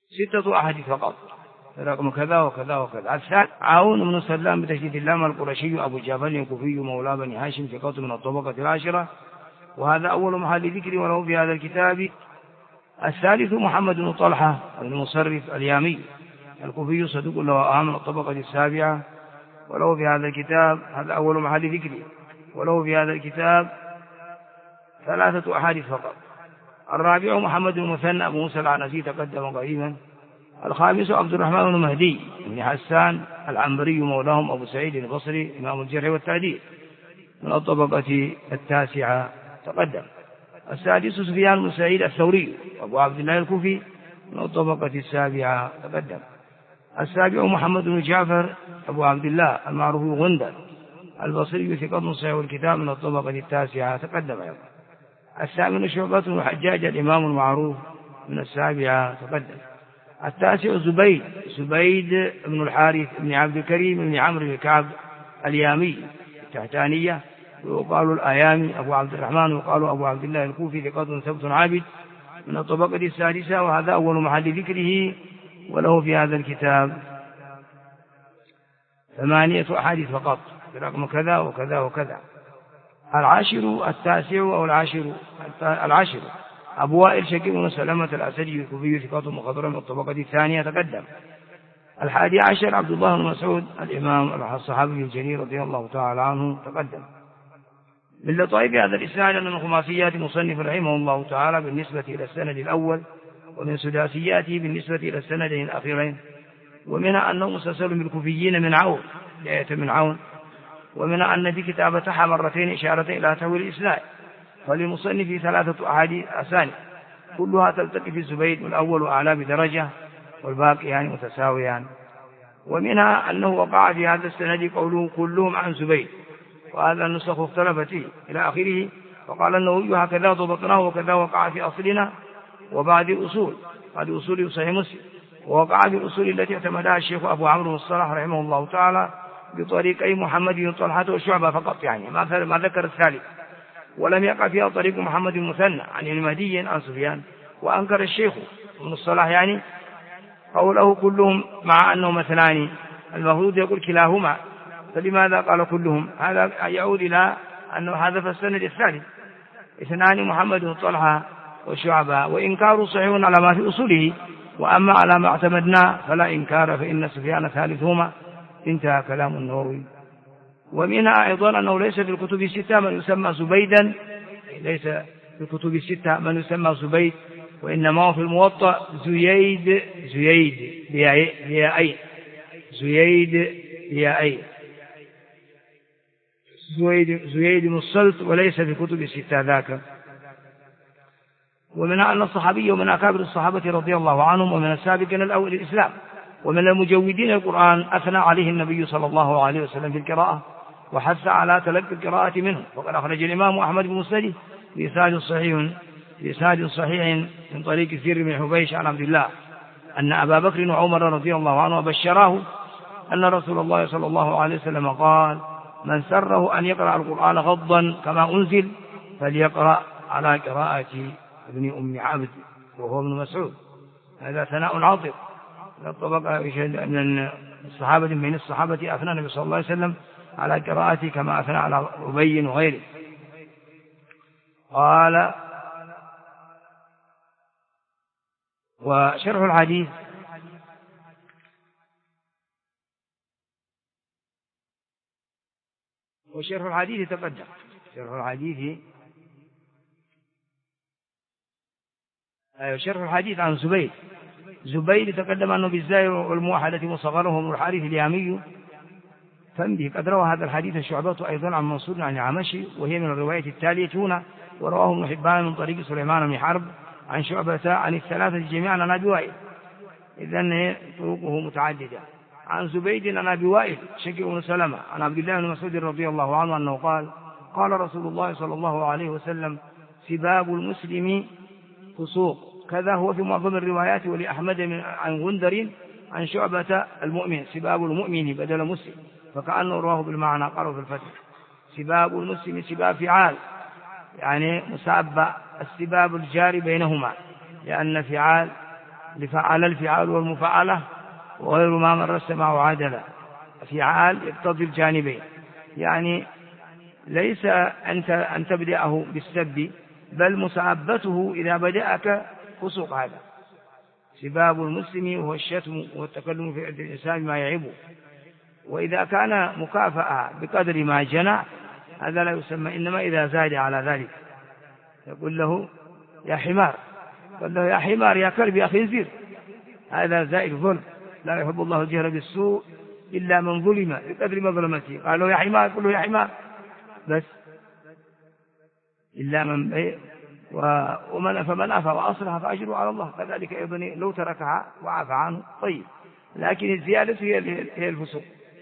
6 أحاديث فقط، رقم كذا وكذا وكذا. الثالث عون بن سلام بتشديد اللام القرشي أبو جعفر الكوفي مولى بني هاشم ثقة من الطبقة العاشرة، وهذا أول محل ذكر وله في هذا الكتاب. الثالث محمد بن طلحة بن مصرف اليامي الكوفي صدوق له من الطبقة السابعة، وله في هذا الكتاب، هذا أول محل ذكر، وله في هذا الكتاب 3 أحاديث فقط. الرابع محمد بن مثنى أبو موسى العنزي تقدم قريبا. الخامس عبد الرحمن بن مهدي بن حسان العنبري مولاهم أبو سعيد البصري إمام الجرح والتعديل من الطبقة التاسعة تقدم. السادس سفيان بن سعيد الثوري أبو عبد الله الكوفي من الطبقة السابعة تقدم. السابع محمد بن جعفر أبو عبد الله المعروف غندر البصري ثقة صحيح الكتاب من الطبقة التاسعة تقدم أيضا. الثامن شعبة بن الحجاج الإمام المعروف من السابعة تقدم. التاسع زبيد بن الحارث بن عبد الكريم بن عمرو بن كعب اليامي التحتانية، ويقال الآيامي أبو عبد الرحمن، وقال أبو عبد الله الكوفي ثقة ثبت عابد من الطبقة السادسة، وهذا أول محل ذكره، وله في هذا الكتاب 8 أحاديث فقط برقم كذا وكذا وكذا. العاشر أبو وائل شقيق بن سلمة الأسدي الكوفي ثقة مخضرم من الطبقة الثانية تقدم. 11 عبد الله بن مسعود الإمام الصحابي الجليل رضي الله تعالى عنه تقدم. من لطائف هذا الإسناد أن من خماسيات مصنف رحمه الله تعالى بالنسبة إلى السند الأول، ومن سداسياته بالنسبة إلى السندين الأخيرين، ومنها أنه مسلسل بالكوفيين من عون لآية من عون، ومنها أن في كتابتها مرتين إشارة إلى تأويل الإسناد، فللمصنف 3 أحاديث أسانيد كلها تلتقي في الزبيد، والأول أعلى بدرجة والباقيان متساويان. ومنها أنه وقع في هذا السند قوله كلهم عن زبيد، وهذا النسخ اختلفت فيه إلى آخره، وقال أنه هكذا ضبطناه وكذا وقع في أصلنا وبعض الأصول، بعض أصول صحيح مسلم، ووقع في الأصول التي اعتمدها الشيخ أبو عمرو الصلاح رحمه الله تعالى بطريقي محمد بن طلحة وشعبة فقط، يعني ما ذكر الثالث، ولم يقع فيها طريق محمد بن مثنى عن المهدي عن سفيان. وأنكر الشيخ ابن الصلاح يعني قوله كلهم مع أنه مثلان، المفروض يقول كلاهما، فلماذا قال كلهم؟ هذا يعود إلى أنه حذف السند الثالث، 2 محمد بن طلحة وشعبة، وإنكار صحيح على ما في أصوله، وأما على ما اعتمدنا فلا إنكار، فإن سفيان ثالثهما. انتهى كلام النووي. ومنها أيضا أنه ليس في الكتب الستة من يسمى زبيدا، ليس في الكتب الستة من يسمى زبيد، وإنما هو في الموطأ زييد بياءين، زييد بن الصلت، وليس في كتب الستة ذاك. ومنها أن الصحابي ومن أكابر الصحابة رضي الله عنهم ومن السابقين الأول الإسلام ومن المجودين القرآن أثنى عليه النبي صلى الله عليه وسلم في القراءة، وحث على تلقي القراءة منه. وقد أخرج الإمام أحمد بن مسند بإسناد صحيح من طريق سير بن حبيش عن عبد الله أن أبا بكر وعمر رضي الله عنه بشراه أن رسول الله صلى الله عليه وسلم قال: من سره أن يقرأ القرآن غضا كما أنزل فليقرأ على قراءة ابن أم عبد وهو ابن مسعود. هذا ثناء عاطف طبق من الصحابة، بين الصحابة أثنى النبي صلى الله عليه وسلم على قراءته كما أثنى على أبي وغيره. قال: وشرح الحديث تقدم. شرح الحديث عن زبيد تقدم أنه بالزاي والموحدة وصغره من الحارث اليامي فمده. قد روى هذا الحديث الشعبة أيضا عن منصور عن العمشي، وهي من الرواية التالية هنا: ورواه ابن حبان من طريق سليمان بن حرب عن شعبة عن الثلاثة جميعا عن أبي وائل، إذن طرقه متعددة. عن زبيد عن أبي وائل شقيق بن سلمة عن عبد الله بن مسعود رضي الله عنه أنه قال: قال رسول الله صلى الله عليه وسلم: سباب المسلم فسوق. كذا هو في معظم الروايات، ولأحمد عن غندر عن شعبة المؤمن سباب المؤمن بدل مسلم، فكأنه رواه بالمعنى، قالوا في الفتح. سباب المسلم سباب فعال، يعني مسابة السباب الجاري بينهما، لأن فعال لفعل الفعال والمفعلة وغير ما مر السماع عادلا. فعال يقتضي الجانبين، يعني ليس أن تبدأه بالسب، بل مسابته إذا بدأك فسوق. هذا سباب المسلم وهو الشتم والتكلم في عرض الإنسان ما يعيبه. وإذا كان مكافأة بقدر ما جنى هذا لا يسمى، إنما إذا زاد على ذلك يقول له يا حمار، قال له يا حمار يا كلب يا خنزير، هذا زائد ظلم. لا يحب الله الجهر بالسوء إلا من ظلم بقدر مظلمته. قال له يا حمار، قل له يا حمار بس، إلا من فمن عفا وأصلح فأجره على الله. كذلك أيضا لو تركها وعفى عنه طيب، لكن الزيادة هي الفسوق.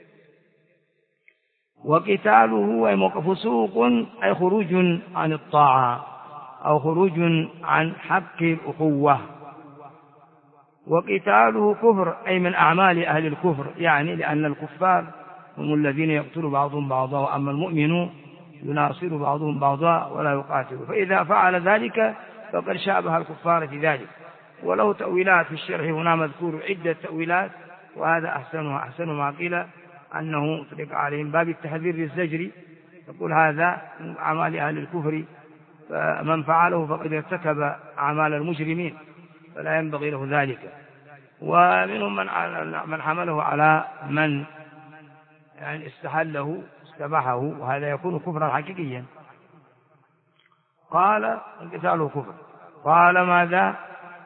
وقتاله فسوق أي خروج عن الطاعة أو خروج عن حق الأخوة. وقتاله كفر أي من أعمال أهل الكفر، يعني لأن الكفار هم الذين يقتل بعضهم بعضا، وأما المؤمنون يناصر بعضهم بعضا ولا يقاتل. فإذا فعل ذلك فقد شابه الكفار في ذلك. وله تأويلات في الشرح هنا مذكور عدة تأويلات، وهذا أحسن ما قيل أنه اطلق عليهم باب التحذير للزجر، يقول هذا من أعمال أهل الكفر، فمن فعله فقد ارتكب أعمال المجرمين فلا ينبغي له ذلك. ومنهم من حمله على من يعني استحله استباحه، وهذا يكون كفرا حقيقيا. قال قتاله كفر. قال ماذا؟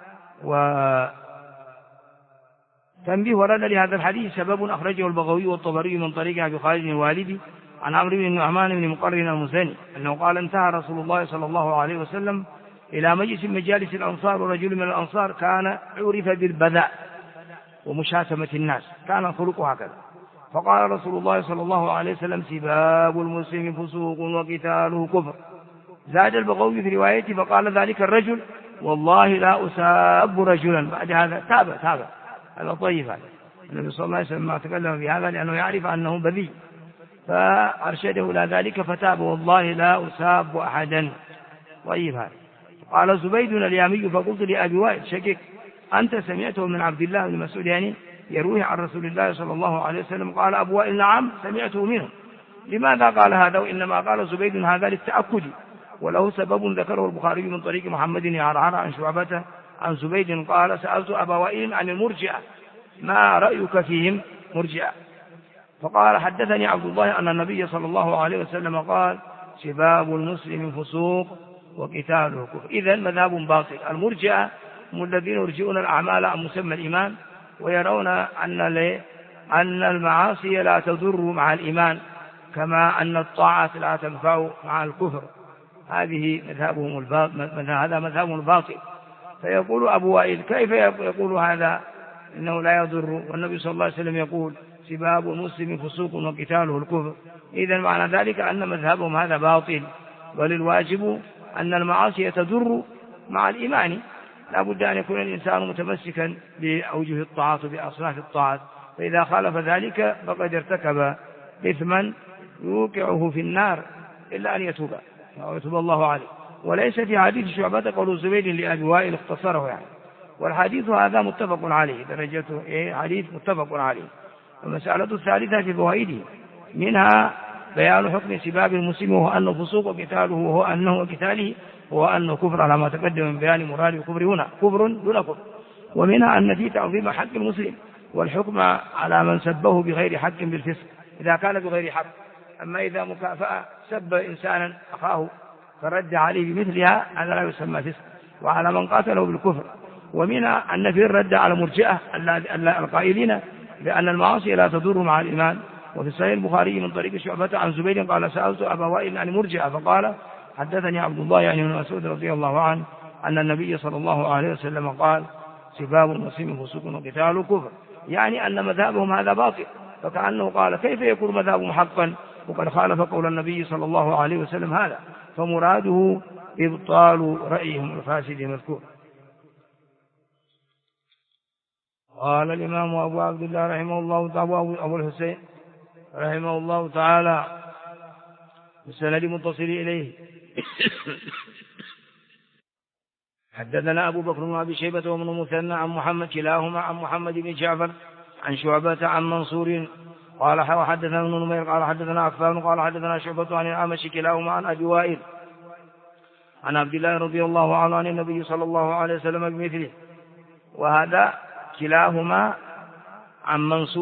تنبيه ورد لهذا الحديث سبب أخرجه البغوي والطبري من طريق أبي خالد الوالدي عن عمرو بن النعمان بن مقرن المزني أنه قال انتهى رسول الله صلى الله عليه وسلم إلى مجلس من مجالس الأنصار، ورجل من الأنصار كان عرف بالبذاء ومشاتمة الناس، كان خلقه هكذا. فقال رسول الله صلى الله عليه وسلم سباب المسلم فسوق وقتاله كفر. زاد البغوي في روايته فقال ذلك الرجل والله لا أساب رجلا. بعد هذا تاب هذا طيب. هذا النبي صلى الله عليه وسلم ما تكلم بهذا لأنه يعرف أنه بذيء، فأرشده إلى ذلك فتاب والله لا أساب أحدا. طيب هذا. قال زبيد اليامي فقلت لأبي وائل شكك أنت سمعته من عبد الله بن مسعود يعني يرويه عن رسول الله صلى الله عليه وسلم؟ قال أبو وائل نعم سمعته منه. لماذا قال هذا؟ وإنما قال زبيد هذا للتأكد، وله سبب ذكره البخاري من طريق محمد بن عرعر عن شعبة عن زبيد قال سألت أبا وائل عن المرجئة ما رأيك فيهم مرجئة؟ فقال حدثني عبد الله أن النبي صلى الله عليه وسلم قال سباب المسلم فسوق وقتاله كفر. إذن مذهب باطل. المرجئة هم الذين يرجئون الأعمال عن مسمى الإيمان، ويرون أن المعاصي لا تضر مع الإيمان كما أن الطاعات لا تنفع مع الكفر. هذه مذهبهم هذا مذهبهم الباطل. فيقول أبو وائل كيف يقول هذا إنه لا يضر، والنبي صلى الله عليه وسلم يقول سباب المسلم فسوق وقتاله الكفر؟ إذن معنى ذلك أن مذهبهم هذا باطل، بل الواجب أن المعاصي تضر مع الإيمان. لا بد أن يكون الإنسان متمسكا بأوجه الطاعات وبأصناف الطاعات، فإذا خالف ذلك فقد ارتكب إثما يوقعه في النار إلا أن يتوب أو يتوب الله عليه. وليس في حديث شعبة قول زبيد لأبي وائل اختصره يعني، والحديث هذا متفق عليه، درجته حديث متفق عليه. المسألة الثالثة في فوائده منها بيان حكم سباب المسلم وهو أنه فسوق وقتاله وهو أنه قتاله وهو أنه كفر على ما تقدم من بيان مراد الكفر هنا كفر دون كفر. ومنها أن في تعظيم حق المسلم والحكم على من سبه بغير حق بالفسق إذا كان بغير حق. أما إذا مكافأة سب إنسانا أخاه فرد عليه بمثلها هذا لا يسمى فسق، وعلى من قاتله بالكفر. ومنها أن في الرد على مرجئة القائلين بأن المعاصي لا تضر مع الإيمان. وفي صحيح البخاري من طريق شعبة عن زبيد قال سألت أبا وائل عن مرجئة فقال حدثني عبد الله يعني بن مسعود رضي الله عنه أن النبي صلى الله عليه وسلم قال سباب المسلم فسوق وقتاله كفر، يعني أن مذهبهم هذا باطل. فكأنه قال كيف يكون مذهبهم حقا وقد خالف قول النبي صلى الله عليه وسلم هذا؟ فمراده إبطال رأيهم الفاسد المذكور. قال الإمام أبو عبد الله رحمه الله تعالى أبو الحسين رحمه الله تعالى بالسند متصل إليه حدثنا أبو بكر بن أبي شيبة وابن مثنى عن محمد كلاهما عن محمد بن جعفر عن شعبة عن منصور قال وحدثنا ابن نمير قال حدثنا عفان قال حدثنا شعبة عن الأعمش كلاهما عن أبي وائل عن عبد الله رضي الله عنه عن النبي صلى الله عليه وسلم بمثله. وهذا كلاهما عن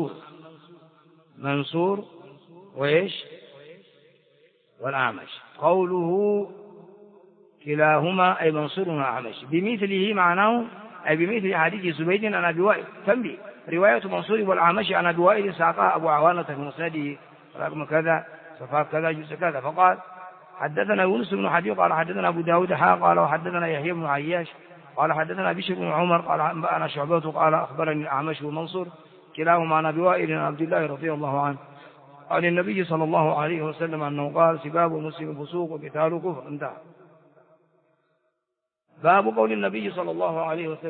منصور وإيش والأعمش. قوله كلاهما أي منصور والأعمش بمثله معناه أي بمثل حديث زبيد عن أبي وائل. تنبيه رواية منصور والأعمش عن أبي وائل ساقها أبو عوانة في مسنده رقم كذا صفحة كذا جزء كذا. فقال حدثنا يونس بن حبيب قال حدثنا أبو داود قال وحدثنا يحيى بن عياش قال حدثنا بشر بن عمر قال أنا شعبة قال أخبرني الأعمش ومنصور كلاهما عن أبي وائل عن عبد الله رضي الله عنه عن النبي صلى الله عليه وسلم أنه قال سباب المسلم فسوق وقتاله كفر. انتهى. باب قول النبي صلى الله عليه وسلم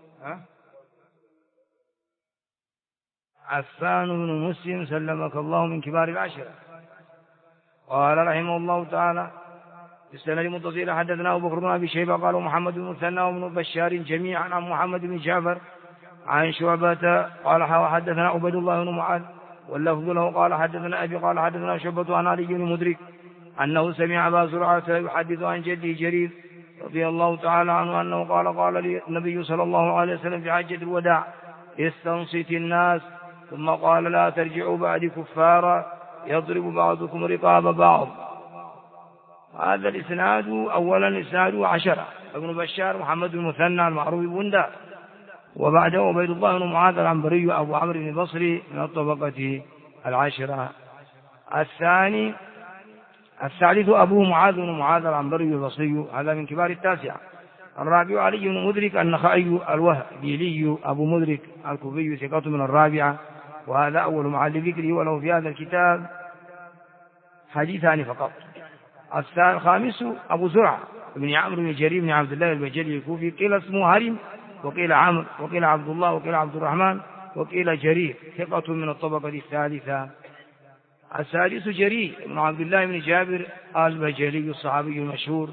عفان بن مسلم سلمك الله من كبار العشرة. قال رحمه الله تعالى بالسند المتصل حدثنا أبو بكر بن أبي شيبة قال محمد بن مثنى وابن بشار جميعا عن محمد بن جعفر عن شعبة قال حدثنا عبيد الله بن معاذ واللفظ له قال حدثنا أبي قال حدثنا شعبة عن علي بن مدرك أنه سمع أبا زرعة يحدث عن جده جرير رضي الله تعالى عنه أنه قال لي النبي صلى الله عليه وسلم في حجة الوداع استنصت الناس ثم قال لا ترجعوا بعد كفارا يضرب بعضكم رقاب بعض. هذا الإسناد أولا إسناد 10 ابن بشار محمد المثنى المعروف بندار وبعده عبيد الله بن معاذ العنبري أبو عمرو بن البصري من الطبقة 10. الثالث أبو معاذ بن معاذ العنبري البصري هذا من كبار 9. الرابع علي بن مدرك النخعي الوهبيلي أبو مدرك الكوفي ثقة من 4 وهذا أول محل ذكره وله في هذا الكتاب حديثان فقط. الخامس أبو زرعة بن عمرو بن جرير بن عبد الله البجلي الكوفي قيل اسمه هرم وقيل عمرو وقيل عبد الله وقيل عبد الرحمن وقيل جرير ثقة من الطبقة 3. السادس جرير بن عبد الله بن جابر البجلي الصحابي المشهور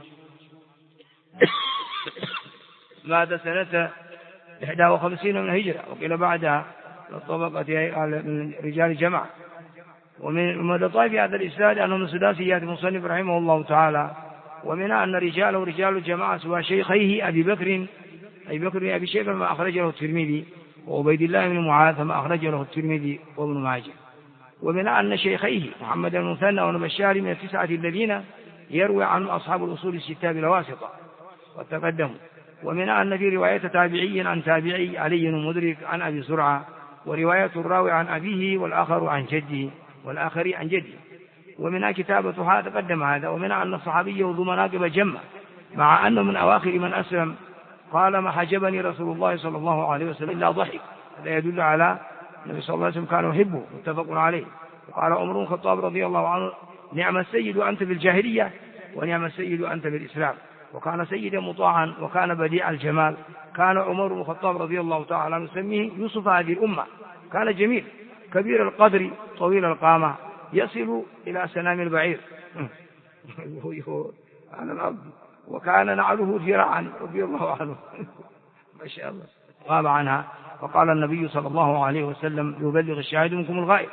مات سنة 51 من الهجرة وقيل بعدها الطبقة من رجال جماعة. ومن مدطاف هذا الإسناد أنه من سداسيات المصنف رحمه الله تعالى ومنها أن رجاله رجال الجماعة سوى شيخيه أبي بكر أبي شيبة ما أخرج له الترمذي وعبيد الله بن معاذ ما أخرج له الترمذي وابن ماجه. ومنها أن شيخيه محمد بن مثنى وابن بشار من 9 الذين يروي عنهم أصحاب الأصول 6 بلا واسطة وتقدموا. ومنها أن في رواية تابعي عن تابعي علي بن مدرك عن أبي زرعة ورواية الراوي عن أبيه والآخر عن جده والآخر عن جده. ومنها كتابة هذا تقدم هذا. ومنها أن الصحابي ذو مناقب جمة مع أنه من أواخر من أسلم قال ما حجبني رسول الله صلى الله عليه وسلم إلا ضحك. هذا يدل على النبي صلى الله عليه وسلم كان يحبه متفق عليه. وقال عمر بن الخطاب رضي الله عنه نعم السيد أنت في الجاهلية ونعم السيد أنت في الإسلام. وكان سيدا مطاعا وكان بديع الجمال. كان عمر بن الخطاب رضي الله تعالى عنه يسميه يوسف هذه الأمة. كان جميل كبير القدر طويل القامة يصل إلى سنام البعير وكان نعله ذراعا رضي الله عنه ما شاء الله غاب عنها. فقال النبي صلى الله عليه وسلم يبلغ الشاهد منكم الغائب.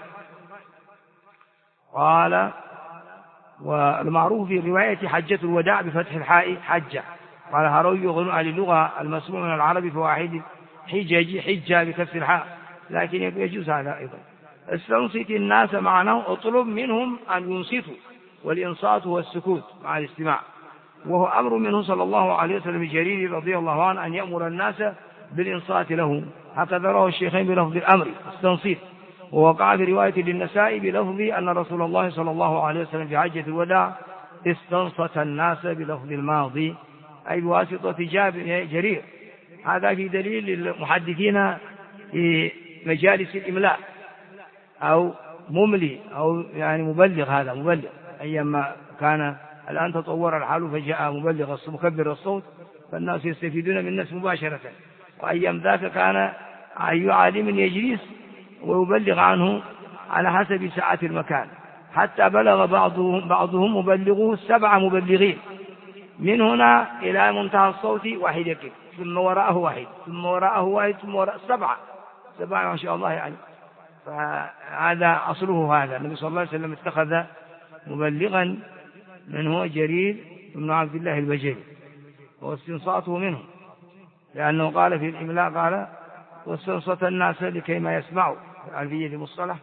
قال والمعروف في رواية حجة الوداع بفتح الحاء حجة. قال هروي غنو أهل اللغة المسموع من العربي فواحد حجة بكسر الحاء لكن يجوز هذا أيضا. استنصت الناس معناه اطلب منهم أن ينصتوا والإنصات هو السكوت مع الاستماع وهو أمر منه صلى الله عليه وسلم جرير رضي الله عنه أن يأمر الناس بالإنصات له. هكذا رواه الشيخين بلفظ الأمر استنصت. ووقع في رواية للنسائي بلفظ أن رسول الله صلى الله عليه وسلم في حجة الوداع استنصت الناس بلفظ الماضي أي بواسطة جرير. هذا في دليل للمحدثين في مجالس الإملاء أو مملي أو يعني مبلغ. هذا مبلغ أيما كان الآن تطور الحال فجاء مبلغ مكبر الصوت فالناس يستفيدون من الناس مباشرة. وأيام ذاك كان أي عالم يجلس ويبلغ عنه على حسب ساعة المكان حتى بلغ بعضهم مبلغوه 7 مبلغين من هنا إلى منتهى الصوت واحد يكفي، ثم وراءه واحد، ثم وراءه واحد، ثم وراءه سبعة ما شاء الله يعني. فهذا أصله هذا. النبي صلى الله عليه وسلم اتخذ مبلغا من هو جرير بن عبد الله البجلي، واستنصاته منه، لأنه قال في الإملاء قال واستنصت الناس لكي ما يسمعوا الألفية المصطلح.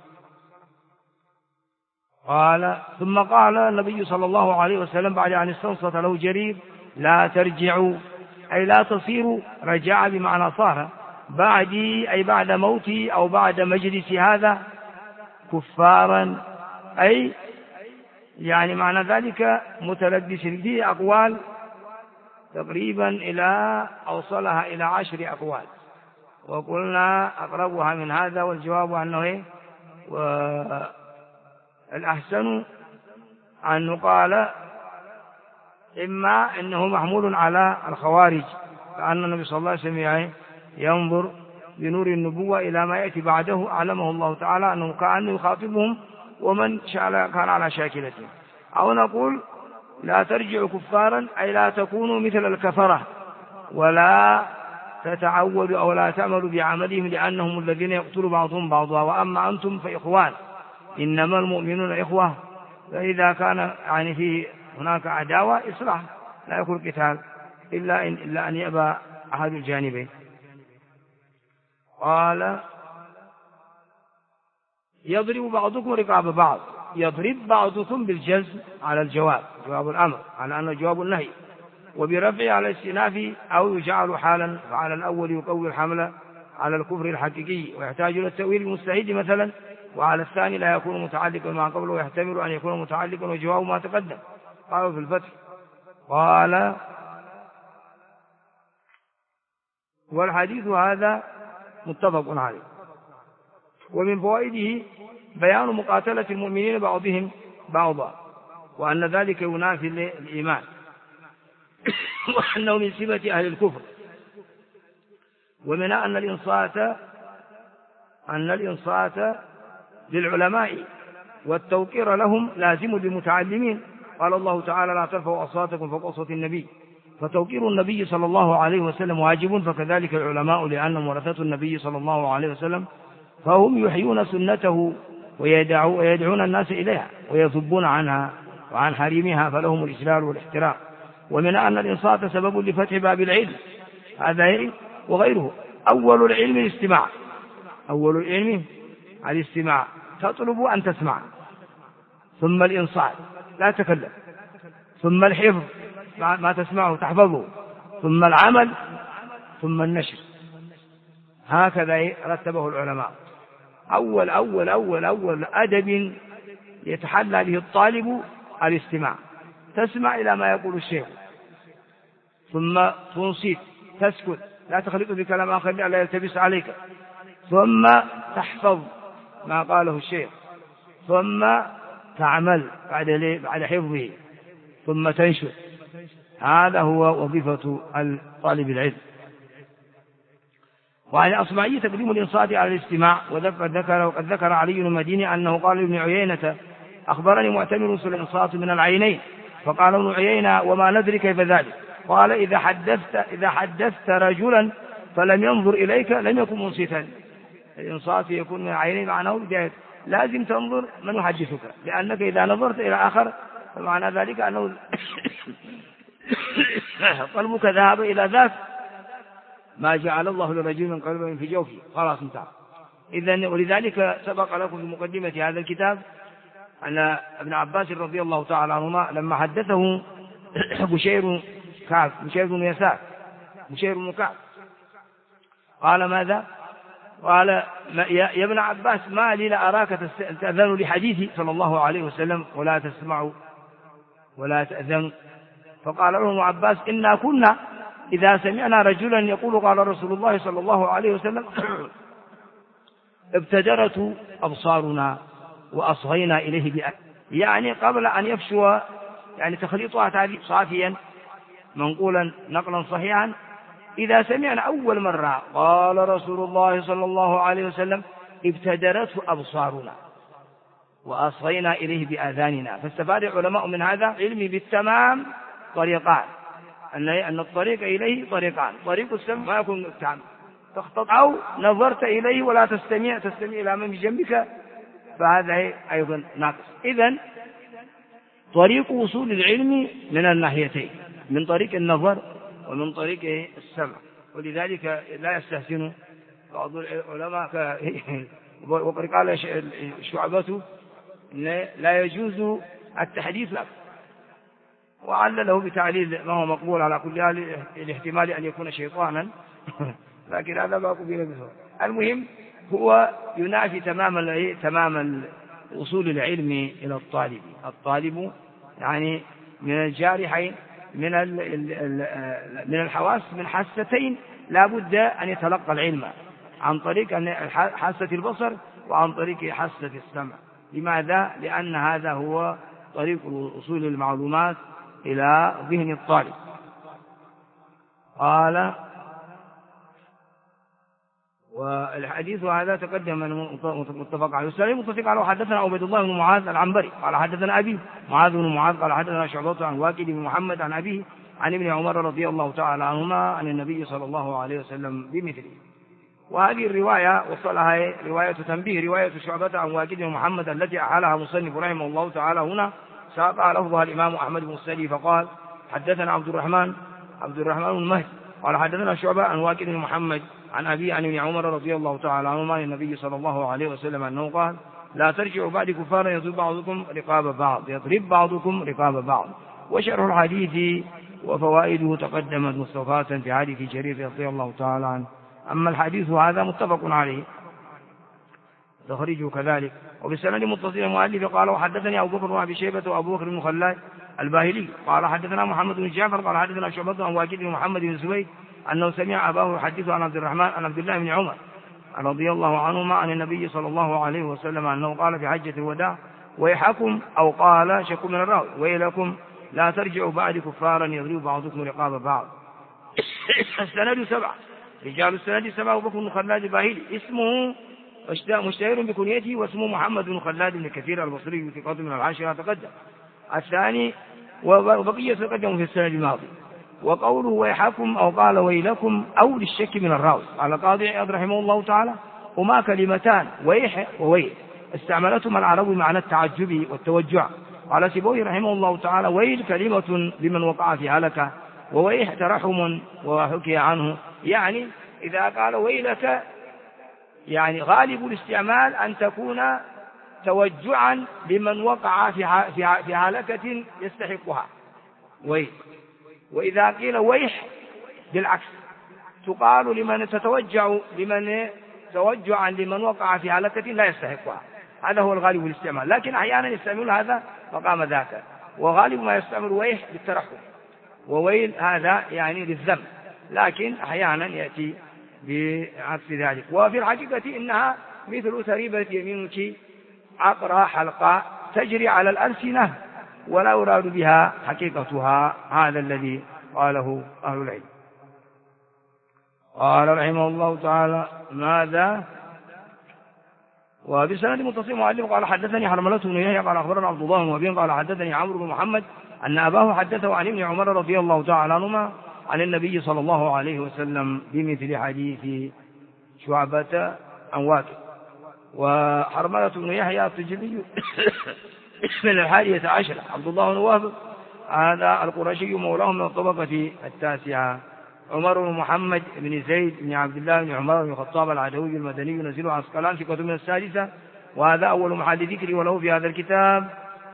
قال ثم قال النبي صلى الله عليه وسلم بعد أن استنصت له جرير لا ترجعوا، أي لا تصيروا، رجع بمعنى صار، بعدي أي بعد موتي أو بعد مجلس هذا كفارا، أي يعني معنى ذلك متلبس فيه أقوال تقريبا إلى أوصلها إلى 10 أقوال، وقلنا أقربها من هذا والجواب أنه الأحسن أن نقال إما إنه محمول على الخوارج، فأن النبي صلى الله عليه وسلم ينظر بنور النبوة إلى ما يأتي بعده، علمه الله تعالى أنه كأنه يخاطبهم ومن كان على شاكلته. أو نقول لا ترجعوا كفارا، أي لا تكونوا مثل الكفرة ولا تتعودوا أو لا تعملوا بعملهم، لأنهم الذين يقتل بعضهم بعضا، وأما أنتم فإخوان، إنما المؤمنون إخوة. فإذا كان يعني فيه هناك عداوة إصلاح، لا يكون قتال إلا أن يأبى أحد الجانبين. قال يضرب بعضكم رقاب بعض، يضرب بعضكم بالجزم على الجواب، جواب الأمر على أنه جواب النهي، وبرفع على الاستئناف، أو يجعل حالا، فعلى الأول يقوي الحمل على الكفر الحقيقي ويحتاج إلى التأويل المستعد مثلا، وعلى الثاني لا يكون متعلقا مع قبله ويحتمل أن يكون متعلقا، وجواب ما تقدم. قالوا في الفتح. قال والحديث هذا متفق عليه. ومن فوائده بيان مقاتلة المؤمنين بعضهم بعضا، وأن ذلك ينافي الإيمان، وأنه من صفة أهل الكفر. ومن أن الإنصات للعلماء والتوقير لهم لازم للمتعلمين. قال الله تعالى لا ترفعوا أصواتكم فوق صوت النبي، فتوقير النبي صلى الله عليه وسلم واجب، فكذلك العلماء لأنهم ورثة النبي صلى الله عليه وسلم، فهم يحيون سنته ويدعون الناس إليها ويذبون عنها وعن حريمها، فلهم الإجلال والاحترام. ومن أن الإنصات سبب لفتح باب العلم، هذا وغيره. أول العلم الاستماع، أول العلم الاستماع، تطلب أن تسمع، ثم الإنصات لا تكلم، ثم الحفظ ما تسمعه تحفظه، ثم العمل، ثم النشر. هكذا رتبه العلماء. أول أدب يتحلى به الطالب الاستماع، تسمع إلى ما يقول الشيخ، ثم تنصت تسكت، لا تخلط بكلام آخر لا يلتبس عليك، ثم تحفظ ما قاله الشيخ، ثم تعمل بعد حفظه، ثم تنشر. هذا هو وظيفة طالب العلم. وعلى أصبعي تقديم الإنصات على الاستماع. وقد ذكر علي بن المديني أنه قال لابن عيينة أخبرني معتمر الإنصات من العينين، فقال ابن عيينة وما ندري كيف ذلك؟ قال إذا حدثت رجلا فلم ينظر إليك لم يكن منصتا. الإنصات يكون من العينين، معناه بداية لازم تنظر من يحدثك، لأنك إذا نظرت إلى آخر فمعنى ذلك أنه قلبك ذهب إلى ذاك ما جعل الله لرجل من قلب في جوفه، خلاص انتهى. إذن ولذلك سبق لكم في مقدمة هذا الكتاب أن ابن عباس رضي الله تعالى عنهما لما حدثه بشير بن يسار بشير بن كعب قال ماذا؟ قال يا ابن عباس ما لي لا أراك تأذن لحديثي صلى الله عليه وسلم ولا تسمع ولا تأذن. فقال له ابن عباس إنا كنا إذا سمعنا رجلا يقول قال رسول الله صلى الله عليه وسلم ابتدرت أبصارنا وأصغينا إليه يعني قبل أن يفشو، يعني تخليطها تعريف صافيا منقولا نقلا صحيحا. إذا سمعنا أول مرة قال رسول الله صلى الله عليه وسلم ابتدرته أبصارنا وأصغينا إليه بآذاننا. فاستفاد العلماء من هذا علم بالتمام طريقان: أن الطريق إليه طريقان، طريق السمع ما يكون تعمل تخطط أو نظرت إليه ولا تستمع إلى من بجنبك، فهذا أيضا ناقص. إذن طريق وصول العلم من الناحيتين، من طريق النظر ومن طريق السمع. ولذلك لا يستحسن بعض العلماء وقد قال شعبة لا يجوز التحديث لك، وعلله بتعليل ما هو مقبول على كل حال، الاحتمال أن يكون شيطانا لكن هذا ما قبل به. المهم هو ينافي تماما وصول العلم إلى الطالب. الطالب يعني من الجارحين من الحواس، من حاستين لا بد أن يتلقى العلم عن طريق حاسة البصر وعن طريق حاسة السمع. لماذا؟ لأن هذا هو طريق وصول المعلومات إلى ذهن الطالب. قال والحديث هذا تقدم متفق عليه. والسلام متفق عليه. حدثنا عبيد الله بن معاذ العنبري قال حدثنا أبي معاذ بن معاذ قال حدثنا شعبة عن واكد بن محمد عن أبيه عن ابن عمر رضي الله تعالى عنهما عن النبي صلى الله عليه وسلم بمثله. وهذه الرواية وصلها رواية تنبيه، رواية شعبة عن واكد بن محمد التي أحالها مصنف رحمه الله تعالى هنا ساق لفظها الإمام أحمد بن السلي فقال حدثنا عبد الرحمن بن مهدي قال حدثنا شعبة عن واكد بن محمد عن أبي عن ابن عمر رضي الله تعالى عنهما عن النبي صلى الله عليه وسلم أنه قال لا ترجعوا بعد كفارا يضرب بعضكم رقاب بعض. وشرح الحديث وفوائده تقدمت مستوفاة في حديث جرير رضي الله تعالى عنه. أما الحديث هذا متفق عليه تخرجه كذلك. وبالسند متصل المؤلف قال وحدثني أبو بكر بن أبي شيبة وأبو بكر بن خلاد الباهلي قال حدثنا محمد بن جعفر قال حدثنا شعبة عن واكد بن محمد بن زبيد أنه سمع أباه يحدث عن عبد الله بن عمر رضي الله عنهما عن النبي صلى الله عليه وسلم أنه قال في حجة الوداع ويحكم أو قال شك من الراوي ويلكم لا ترجعوا بعد كفارا يضرب بعضكم رقاب بعض. السند 7 رجال السند 7 أبو بكر بن خلاد الباهلي اسمه مشتهر بكنيته واسمه محمد بن خلاد بن كثير البصري في قدم من العاشرة تقدم. الثاني وبقية تقدم في السند الماضي. وقوله ويحكم أو قال ويلكم أو للشك من الراوي على قاضي عياض رحمه الله تعالى وما كلمتان ويح وويل استعملتهما العرب معنى التعجب والتوجع. قال سيبويه رحمه الله تعالى ويل كلمة لمن وقع في هلكة وويح ترحم وحكي عنه. يعني إذا قال ويلك يعني غالب الاستعمال أن تكون توجعا لمن وقع في هلكة يستحقها ويل. وإذا قيل ويح بالعكس تقال لمن توجعا لمن وقع في هلكة لا يستحقها. هذا هو الغالب الاستعمال، لكن أحيانا يستعمل هذا مقام ذاك، وغالب ما يستعمل ويح بالترحم وويل هذا يعني للذم، لكن أحيانا يأتي بعكس ذلك. وفي الحقيقة إنها مثل تريبة يمينك عقرى حلقاء تجري على الألسنة ولا يراد بها حقيقتها. هذا الذي قاله أهل العلم. قال رحمه الله تعالى ماذا وبسند متصل مؤلف قال حدثني حرملة بن يحيى قال أخبرنا عبد الله بن وهب قال حدثني عمرو بن محمد أن أباه حدثه عن ابن عمر رضي الله تعالى عنهما عن النبي صلى الله عليه وسلم بمثل حديث شعبة عن واكد. وحرملة بن يحيى التجري من 11 عبد الله بن وهب هذا القرشي مولاه من الطبقة 9. عمر بن محمد بن زيد بن عبد الله بن عمر بن الخطاب العدوي المدني نزيل عسقلان في كتب من 6. وهذا أول محل ذكري وله في هذا الكتاب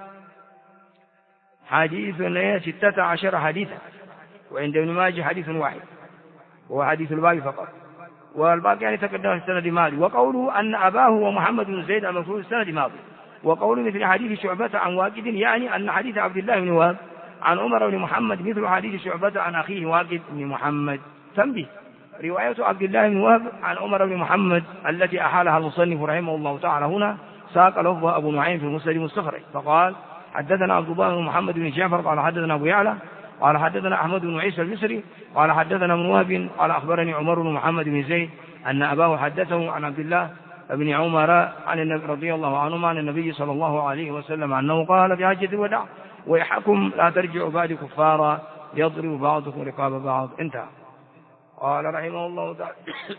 حديث 16 حديثا، وعند ابن ماجه حديث واحد وهو حديث الباب فقط، والباقي يعني تقدم في السند الماضي. وقوله أن أباه ومحمد بن زيد المفروض السند الماضي. وقوله مثل حديث شعبة عن واكد يعني أن حديث عبد الله بن وهب عن عمر بن محمد مثل حديث شعبة عن أخيه واكد بن محمد. تنبيه رواية عبد الله بن وهب عن عمر بن محمد التي أحالها المصنف رحمه الله تعالى هنا ساق لفظها أبو نعيم في المسند المستخرج فقال حدثنا عبد الله بن محمد بن جعفر قال حدثنا أبو يعلى قال حدثنا أحمد بن عيسى المصري قال حدثنا ابن وهب قال أخبرني عمر بن محمد بن زيد أن أباه حدثه عن عبد الله بن عمر عن النبي رضي الله عنهما عن النبي صلى الله عليه وسلم أنه قال في حجة الوداع ويحكم لا ترجعوا بعد كفارا يضرب بعضكم رقاب بعض. انتهى. قال رحمه الله تعالى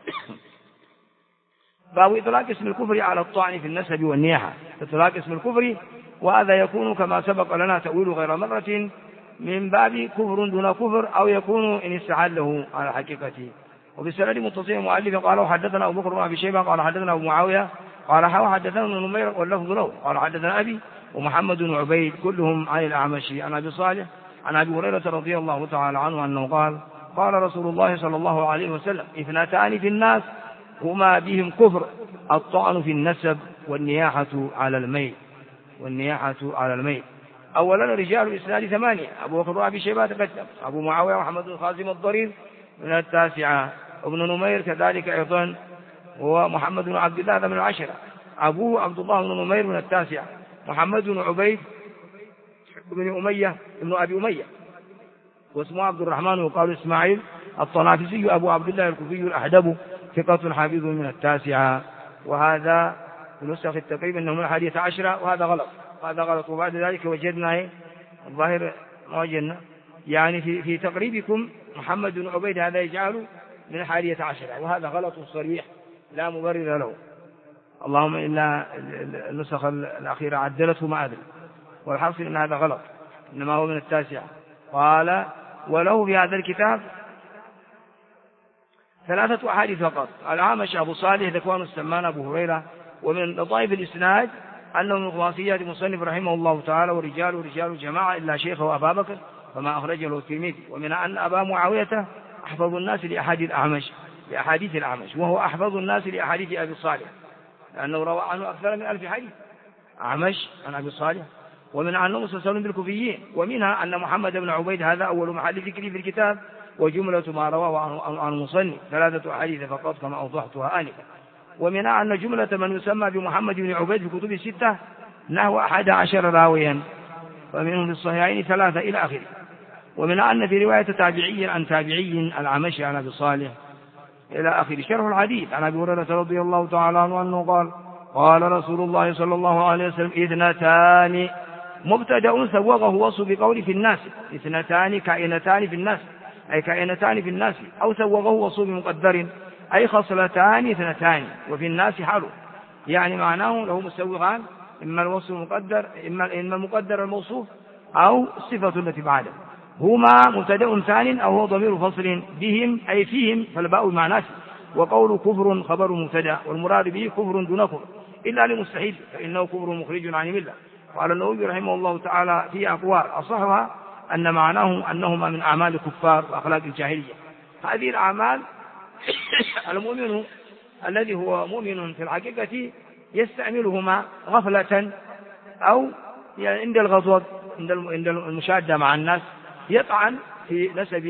باب إطلاق اسم الكفر على الطعن في النسب والنياحة. إطلاق اسم الكفر، وهذا يكون كما سبق لنا تأويل غير مرة من باب كفر دون كفر، أو يكون إن استعله على حقيقته. وبالسند متصل مؤلف قال حدثنا أبو بكر بن أبي شيبة قال حدثنا أبو معاوية قال حدثنا ابن نمير واللفظ له قال حدثنا أبي ومحمد بن عبيد كلهم عن الأعمش عن أبي صالح عن أبي هريرة رضي الله تعالى عنه أنه قال قال رسول الله صلى الله عليه وسلم: اثنتان في الناس هما بهم كفر: الطعن في النسب والنياحة على الميت. أولا رجال الإسناد 8: أبو بكر وأبي شيبة تقدم، أبو معاوية محمد بن خازم الضرير من 9، ابن نمير كذلك أيضا، ومحمد بن عبد الله من 10، أبوه عبد الله بن نمير من 9، محمد بن عبيد بن أمية ابن أبي أمية واسمه عبد الرحمن وقال إسماعيل الطنافسي أبو عبد الله الكوفي الأحدب ثقة حافظ من 9. وهذا في نسخ التقريب أنه من 11، وهذا غلط. وبعد ذلك وجدنا الظاهر ما وجدنا يعني في تقريبكم محمد بن عبيد هذا يجعله من 11، وهذا غلط صريح لا مبرر له، اللهم إلا النسخ الأخيرة عدلته ما أدري، والحاصل أن هذا غلط، إنما هو من 9. قال وله في هذا الكتاب 3 أحاديث فقط: الأعمش أبو صالح ذكوان السمان أبو هريرة. ومن لطائف الإسناد أنه من خلاصيات المصنف رحمه الله تعالى: ورجال الجماعة إلا شيخه أبا بكر فما أخرجه له الترمذي. ومن أن أبا معاوية أحفظ الناس لأحاديث الأعمش، وهو أحفظ الناس لأحاديث أبي صالح، لأنه روى عنه أكثر من 1000 حديث أعمش عن أبي صالح. ومن أنه مسلسل بالكوفيين. ومنها أن محمد بن عبيد هذا أول محل ذكره في الكتاب، وجملة ما رواه عن المصنف 3 أحاديث فقط كما أوضحتها آنفا. ومنها أن جملة من يسمى بمحمد بن عبيد في كتب 6 نحو 11 راويا، ومنهم في الصحيحين 3 إلى آخره. ومن أن في رواية تابعي عن تابعي الأعمش عن أبي صالح إلى آخره. شرح الحديث عن أبي هريرة رضي الله تعالى عنه أنه قال قال رسول الله صلى الله عليه وسلم: 2 مبتدأ سوغه وصف بقول في الناس، 2 كائنتان في الناس، أي كائنتان في الناس، أو سوغه وصف بمقدر، أي خصلتان 2 وفي الناس حاله، يعني معناه له مسوغان، إما الوصف المقدر إما المقدر الموصوف أو الصفة التي بعده. هما مبتدأ ثان أو هو ضمير فصل بهم أي فيهم، فالباء معناه. وقول كفر خبر مبتدأ، والمراد به كفر دون كفر إلا لمستحيل فإنه كفر مخرج عن الملة. قال النووي رحمه الله تعالى في أقوال أصحها أن معناه أنهما من أعمال الكفار وأخلاق الجاهلية. هذه الأعمال المؤمن الذي هو مؤمن في الحقيقة يستعملهما غفلة أو يعني عند الغضب عند المشادة مع الناس يطعن في نسب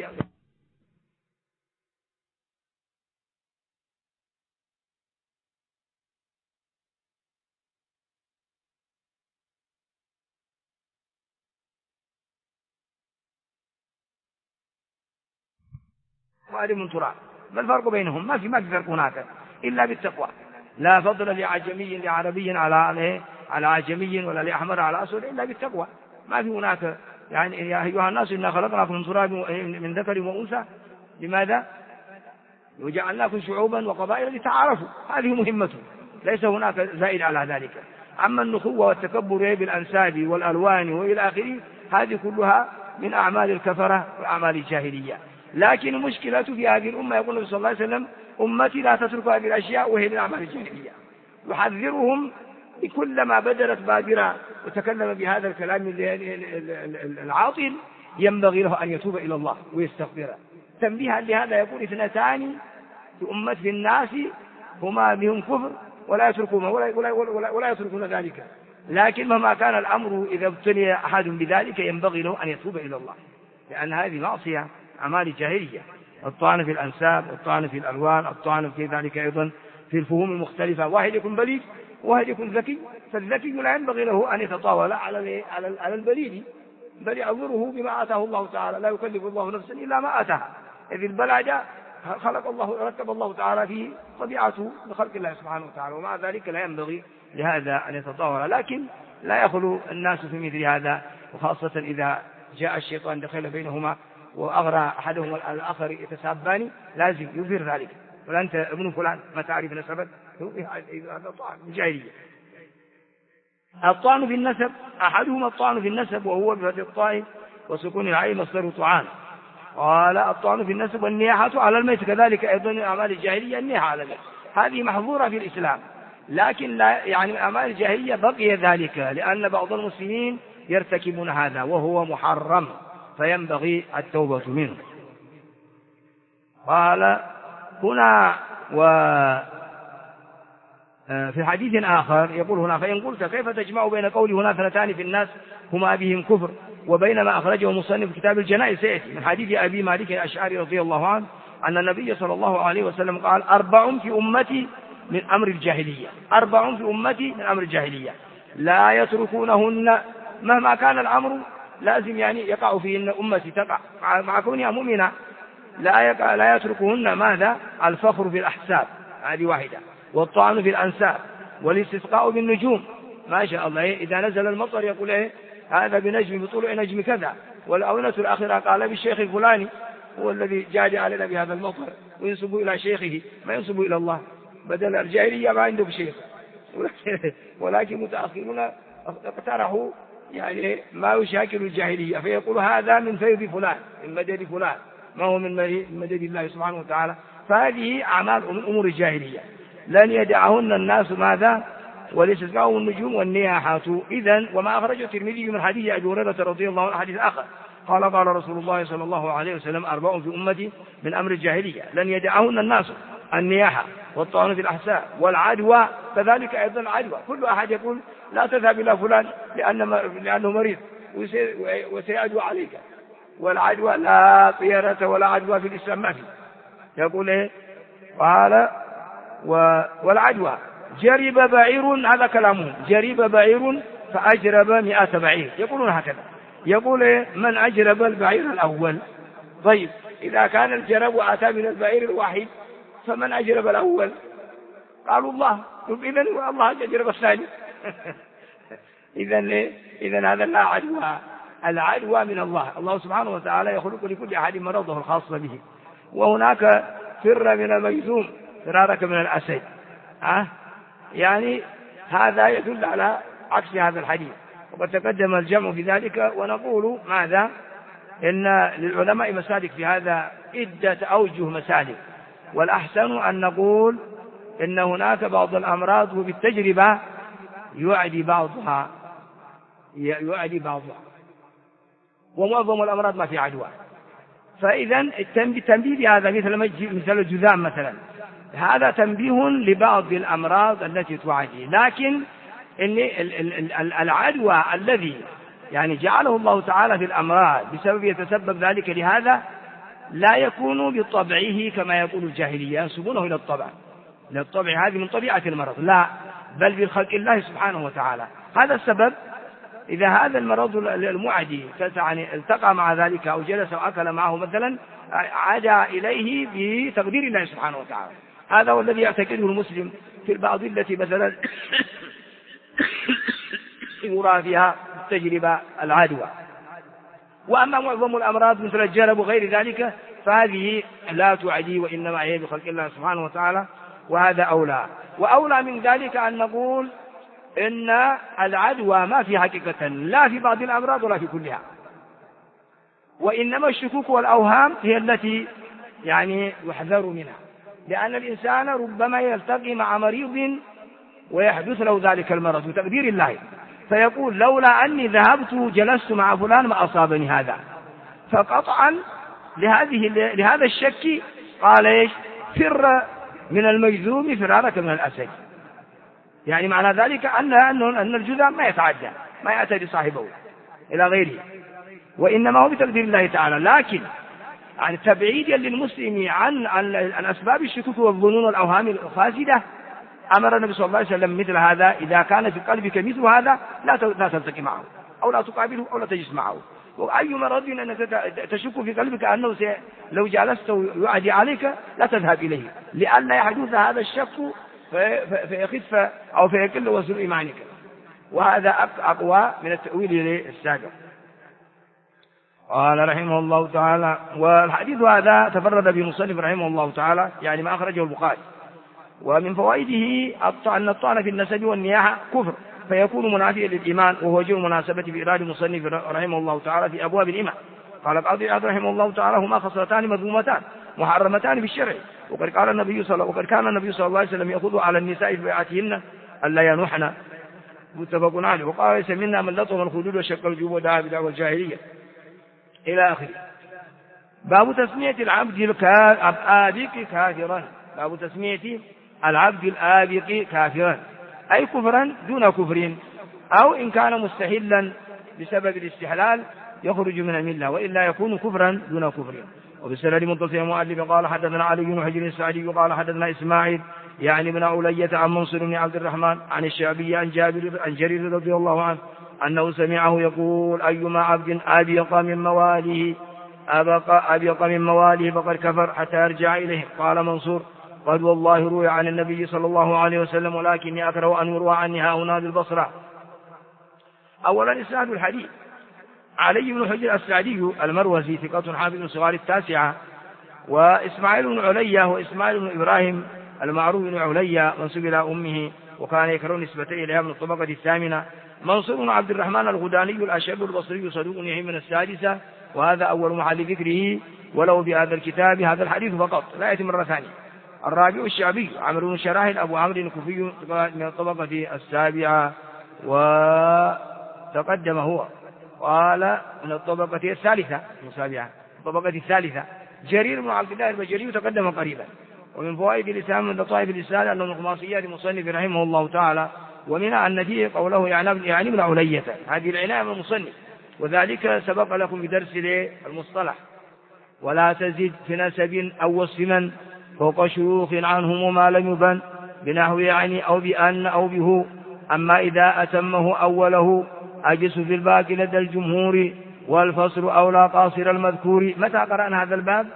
وآدم تراب. ما الفرق بينهم؟ ما في فرق هناك إلا بالتقوى. لا فضل لعجمي لعربي على عجمي ولا لأحمر على أسود إلا بالتقوى. ما في هناك يعني يا أيها الناس إنا خلقناكم من تراب من ذكر وأنثى. لماذا؟ وجعلناكم شعوبا وقبائل لتعارفوا، هذه مهمته، ليس هناك زائد على ذلك. أما النخوة والتكبر بالأنساب والألوان وإلى آخره هذه كلها من أعمال الكفرة وأعمال الجاهلية. لكن المشكلة في هذه الأمة يقول النبي صلى الله عليه وسلم: أمتي لا تترك هذه الأشياء وهي من أعمال الجاهلية. يحذرهم كلما بدرت بادرة وتكلم بهذا الكلام العاطل ينبغي له أن يتوب إلى الله ويستغفر. تنبيها لهذا يقول: 2 في أمة في الناس هما بهم كفر ولا يتركون ذلك. لكن مهما كان الأمر إذا ابتلي أحد بذلك ينبغي له أن يتوب إلى الله، لأن هذه معصية أعمال الجاهلية. الطعن في الأنساب، الطعن في الألوان، الطعن في ذلك أيضا في الفهوم المختلفة. واحد يكون بليد وواحد يكون ذكي، فالذكي لا ينبغي له أن يتطاول على البليد، بل يعذره بما آتاه الله تعالى. لا يكلف الله نفسا إلا ما آتاها. إذ البلد رتب الله تعالى في طبيعته لخلق الله سبحانه وتعالى، ومع ذلك لا ينبغي لهذا أن يتطاول. لكن لا يخلو الناس في مثل هذا، وخاصة إذا جاء الشيطان دخل بينهما وأغرى أحدهم الآخر يتسابان لازم يظهر ذلك، ولا أنت ابن فلان ما تعرف نسبك، هذا طعن جاهلية. الطعن في النسب أحدهما الطعن في النسب وهو بفتح الطاء وسكون العين مصدر طعان. قال الطعن في النسب والنياحة على الميت، كذلك أيضا أعمال الجاهلية النياحة على الميت، هذه محظورة في الإسلام، لكن لا يعني أعمال الجاهلية بقي ذلك لأن بعض المسلمين يرتكبون هذا وهو محرم، فينبغي التوبة منه. قال هنا في حديث آخر يقول هنا: فإن قلت كيف تجمع بين قول هنا اثنتان في الناس هما بهم كفر وبين ما أخرجه مصنف كتاب الجنائز سيأتي من حديث أبي مالك الأشعري رضي الله عنه أن النبي صلى الله عليه وسلم قال: 4 في أمتي من أمر الجاهلية، 4 في أمتي من أمر الجاهلية لا يتركونهن مهما كان الأمر، لازم يعني يقع فيهن أمتي تقع مع كونها مؤمنة، لا يتركهن ماذا؟ الفخر في الأحساب، هذه واحدة، والطعن في الأنساب، والاستسقاء بالنجوم، ما شاء الله إذا نزل المطر يقول هذا بنجم بطلوع نجم كذا، والأونة الآخرة قال بالشيخ الفلاني هو الذي جاد علينا بهذا المطر، وينسب إلى شيخه ما ينسب إلى الله، بدل الجاهلية ما عنده بشيخ، ولكن متأخرون اقترحوا يعني ما يشاكل الجاهلية، فيقول هذا من فيض فلان من مدد فلان، ما هو من مدد الله سبحانه وتعالى. فهذه أعمال من أمور الجاهلية لن يدعهن الناس ماذا؟ والاستسقاء النجوم والنياحات. إذن وما أخرجه الترمذي من حديث أبي هريرة رضي الله عنه حديث آخر قال: قال رسول الله صلى الله عليه وسلم: 4 في أمتي من أمر الجاهلية لن يدعهن الناس: النياحة، والطعن في الأحساب، والعدوى، كذلك أيضا العدوى، كل أحد يقول لا تذهب إلى فلان لأنه مريض وسيعدو عليك، والعدوى لا طيرة ولا عدوى في الإسلام ما في. يقول قال والعدوى جرب بعير، هذا كلامه، جرب بعير فأجرب 100 بعير، يقولون هكذا، يقول من أجرب البعير الأول؟ طيب إذا كان الجرب أتى من البعير الواحد فمن أجرب الأول؟ قالوا الله. إذن الله أجرب الثاني. إذن هذا لا عدوى، العدوى من الله، الله سبحانه وتعالى يخلق لكل أحد مرضه الخاص به. وهناك فر من المجذوم فرارك من الأسد، يعني هذا يدل على عكس هذا الحديث، وقد تقدم الجمع في ذلك. ونقول ماذا؟ إن للعلماء مسالك في هذا عدة أوجه مسالك، والأحسن أن نقول إن هناك بعض الأمراض وبالتجربة يعدي بعضها، ومعظم الأمراض ما في عدوى. فإذا التنبيه بهذا مثل الجذام مثلا، هذا تنبيه لبعض الأمراض التي تعدي، لكن العدوى الذي يعني جعله الله تعالى في الأمراض بسبب يتسبب ذلك لهذا لا يكون بطبعه كما يقول الجاهلية ينسبونه إلى الطبع، هذه من طبيعة المرض، لا، بل بالخلق الله سبحانه وتعالى. هذا السبب إذا هذا المرض المعدي يعني التقى مع ذلك أو جلس وأكل معه مثلا عاد إليه بتقدير الله سبحانه وتعالى. هذا هو الذي يعتقده المسلم في البعض التي مثلا يرى فيها تجربة العدوى. وأما معظم الأمراض مثل الجرب وغير ذلك فهذه لا تعدي، وإنما هي بخلق الله سبحانه وتعالى، وهذا أولى. وأولى من ذلك أن نقول إن العدوى ما في حقيقة لا في بعض الأمراض ولا في كلها، وإنما الشكوك والأوهام هي التي يعني يحذر منها، لأن الإنسان ربما يلتقي مع مريض ويحدث له ذلك المرض بتقدير الله، فيقول لولا أني ذهبت جلست مع فلان ما أصابني هذا. فقطعا لهذا الشك قال إيش؟ فر من المجذوم فرارك من الأسد، يعني معنى ذلك أن الجذام ما يتعدى، ما يعتدي صاحبه إلى غيره، وإنما هو بتقدير الله تعالى. لكن يعني تبعيدا للمسلم عن أسباب الشكوك والظنون والأوهام الفاسدة، أمر النبي صلى الله عليه وسلم مثل هذا: إذا كان في قلبك مثل هذا لا تلتقي معه أو لا تقابله أو لا تجلس معه. وأي مرض أنك تشك في قلبك أنه لو جلست يعدي عليك لا تذهب إليه، لأن يحدث هذا الشك فيخف أو فيقل وزن إيمانك، وهذا أقوى من التأويل السابق. قال رحمه الله تعالى. والحديث هذا تفرد بمصنف رحمه الله تعالى، يعني ما أخرجه البخاري. ومن فوائده أن الطعن في النسب والنياحة كفر، فيكون منافيا للإيمان، وهو وجه المناسبة بإيراد المصنف رحمه الله تعالى في أبواب الإيمان. قال القاضي عياض رحمه الله تعالى: هما خصلتان مذمومتان محرمتان في الشرع، وقد كان النبي صلى الله عليه وسلم يأخذ على النساء في بيعاتهن ألا ينوحن، متفق عليه. وقال: ليس منا من لطم الخدود وشق الجيوب ودعا بدعوى الجاهلية إلى آخره. باب تسمية العبد الآبق كافرا. باب تسمية العبد الآبق كافرا، أي كفرا دون كفر، أو إن كان مستحلا بسبب الاستحلال يخرج من الملة، وإلا يكون كفرا دون كفر. وبالسند متصل المؤلف قال: حدثنا علي بن حجر السعدي قال: حدثنا إسماعيل يعني بن علية عن منصور بن عبد الرحمن عن الشعبي عن جرير رضي الله عنه أنه سمعه يقول: أيما عبد أبيق من مواليه فقد كفر حتى يرجع إليه. قال منصور: قد والله روي عن النبي صلى الله عليه وسلم، ولكني أكره أن يروى عني هنا بالبصرة. أولا إسناد الحديث: علي بن حجر السعدي المروزي ثقة حافظ صغار التاسعة، وإسماعيل بن علية وإسماعيل بن إبراهيم المعروف بن علية منسوب إلى أمه، وكان يكره نسبته إليها من الطبقة الثامنة. منصور بن عبد الرحمن الغداني الأشهب البصري صدوق يحيى من السادسة، وهذا أول محل ذكره ولو بهذا الكتاب هذا الحديث فقط، لا يأتي مرة ثانية. الرابع الشعبي عمرو بن شراحل أبو عمرو الكوفي من الطبقة السابعة، وتقدم هو قال من الطبقة الثالثة السابعة الطبقة الثالثة. جرير بن عبد الله البجلي تقدم قريبا. ومن فوائد الإسلام من لطائف الإسلام أنه من خماسيات مصنف رحمه الله تعالى، ومنها أن فيه قوله يعني ابن علية، هذه العناية من المصنف، وذلك سبق لكم بدرس المصطلح. ولا تزد في نسب أو وصف من فوق شيوخ عنهم ما لم يبن بنحو يعني أو بأن أو به، أما إذا أتمه أوله أجس في الباقي لدى الجمهور، والفصل أولى قاصر المذكور. متى قرأنا هذا الباب؟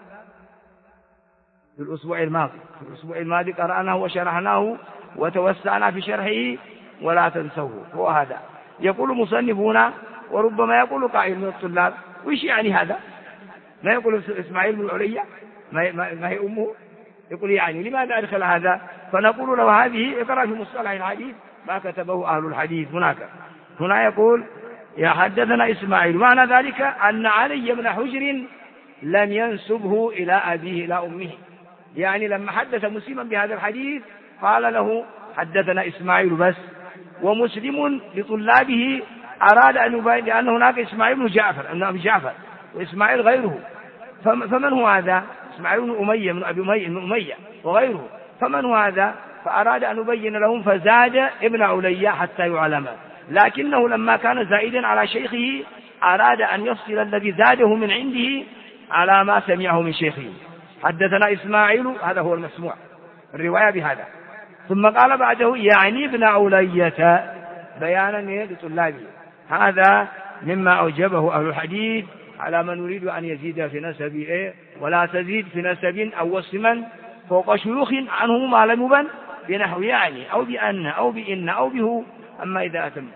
في الأسبوع الماضي قرأناه وشرحناه وتوسعنا في شرحه، ولا تنسوه. هو هذا يقول مصنفون، وربما يقول قائل من الطلاب: وإيش يعني هذا؟ ما يقول إسماعيل بن علية ما هي أمه؟ يقول يعني لماذا أدخل هذا؟ فنقول له: هذه اقرأ في مصطلح الحديث ما كتبه أهل الحديث هنا يقول: يحدثنا إسماعيل. معنى ذلك أن علي بن حجر لم ينسبه إلى أبيه إلى أمه، يعني لما حدث مسلما بهذا الحديث قال له: حدثنا إسماعيل بس. ومسلم لطلابه أراد أن يبين لأن هناك إسماعيل بن جعفر ابن أبي جعفر وإسماعيل غيره، فمن هو هذا؟ إسماعيل بن أمية من أبي أمية وغيره، فمن هو هذا؟ فأراد أن يبين لهم فزاد ابن علية حتى يعلم، لكنه لما كان زائدا على شيخه أراد أن يفصل الذي زاده من عنده على ما سمعه من شيخه. حدثنا إسماعيل، هذا هو المسموع الرواية بهذا. ثم قال بعده: يعني ابن علية، بيانا لطلابه. هذا مما أوجبه أهل الحديث على من يريد أن يزيد في نسب ولا تزيد في نسب أو وصف فوق شيوخ عنه ما لم يبن بنحو يعني أو بأن أو بإن أو به، أما إذا أتم.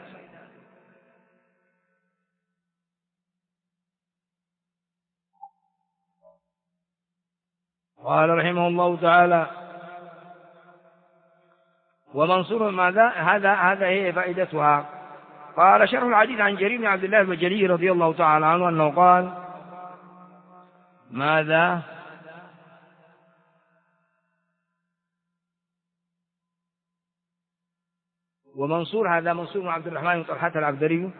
قال رحمه الله تعالى: ومنصور ماذا؟ هذا هي فائدتها. قال: شرح الحديث عن جرير بن عبد الله البجلي رضي الله تعالى عنه أنه قال: ماذا؟ ومنصور هذا منصور بن عبد الرحمن بن طلحة العبدري،